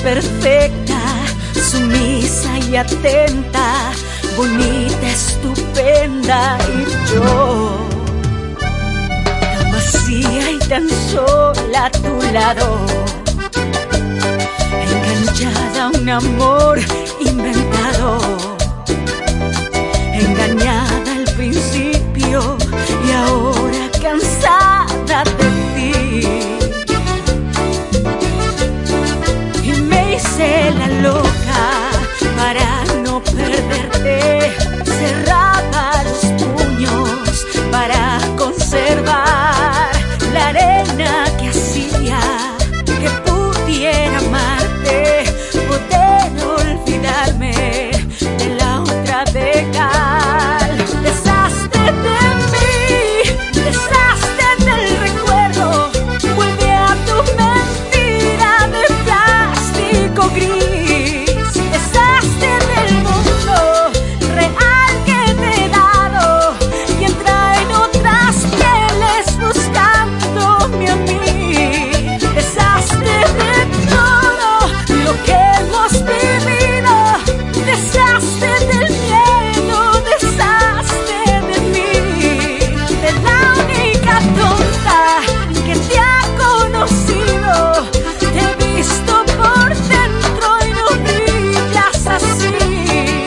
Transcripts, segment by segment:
perfecta, sumisa y atenta, bonita, estupenda, y yo tan vacía y tan sola a tu lado, enganchada a un amor inventado, engañada al principio y ahora cansada de ti. Y me hice la loca para no perderte, cerraba los puños para conservar la arena que hacía que pudiera amarte, poder olvidarme de la otra de cal. Deshazte de mí, deshazte del recuerdo, vuelve a tu mentira de plástico gris. Deshazte del mundo real que te he dado y entra en otras pieles buscándome a mí. Deshazte de todo lo que hemos vivido, deshazte del miedo, deshazte de mí, de la única tonta que te ha conocido. Te he visto por dentro y no brillas así.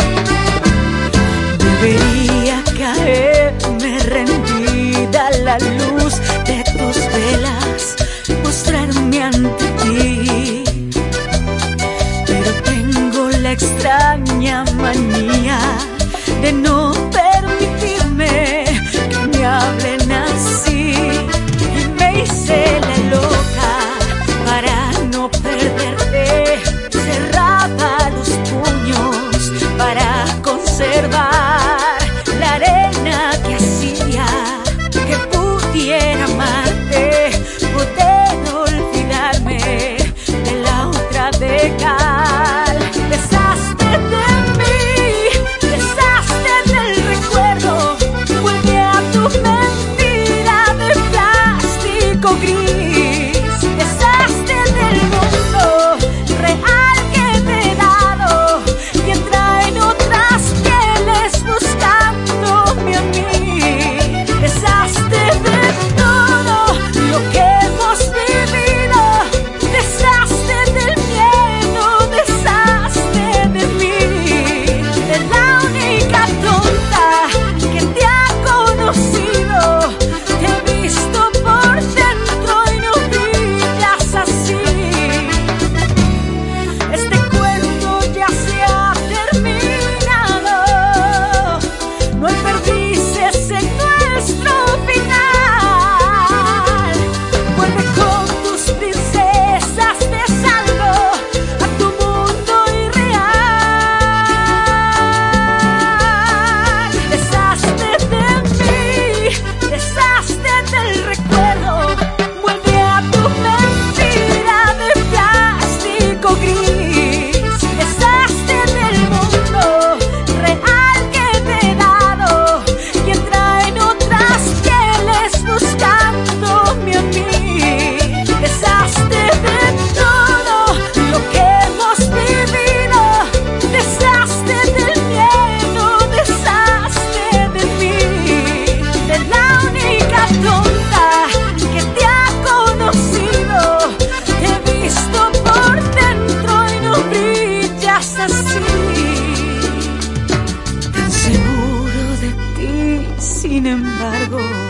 Debería caerme rendida a la luz de tus velas, mostrarme ante ti, pero tengo la extraña manía de no permitirme que me hablen así. Y me hice la loca para no perderte, cerraba los puños para conservar la arena que hacía que pudiera amarte, poder olvidarme de la otra de cal. Deshazte de mí, deshazte del recuerdo, vuelve a tu mentira de plástico gris. Deshazte del mundo real que te he dado y entra en otras pieles buscándome a mí. Deshazte de todo lo que hemos vivido, deshazte del miedo, deshazte de mí, de la única tonta que te ha conocido. Te he visto por dentro y no brillas así. Este cuento ya se ha terminado, no hay perdices en nuestro final. Vuelve con tus princesas, te salvo a tu mundo irreal. Deshazte de mí, deshazte del recuerdo, vuelve a tu mentira de plástico gris. Deshazte del mundo real que te he dado y entra en otras pieles buscándome a mí. Deshazte de todo lo que hemos vivido, deshazte del miedo, deshazte de mí, de la única tonta que te ha conocido. Te he visto por dentro y no brillas así. Tan seguro de ti, sin embargo.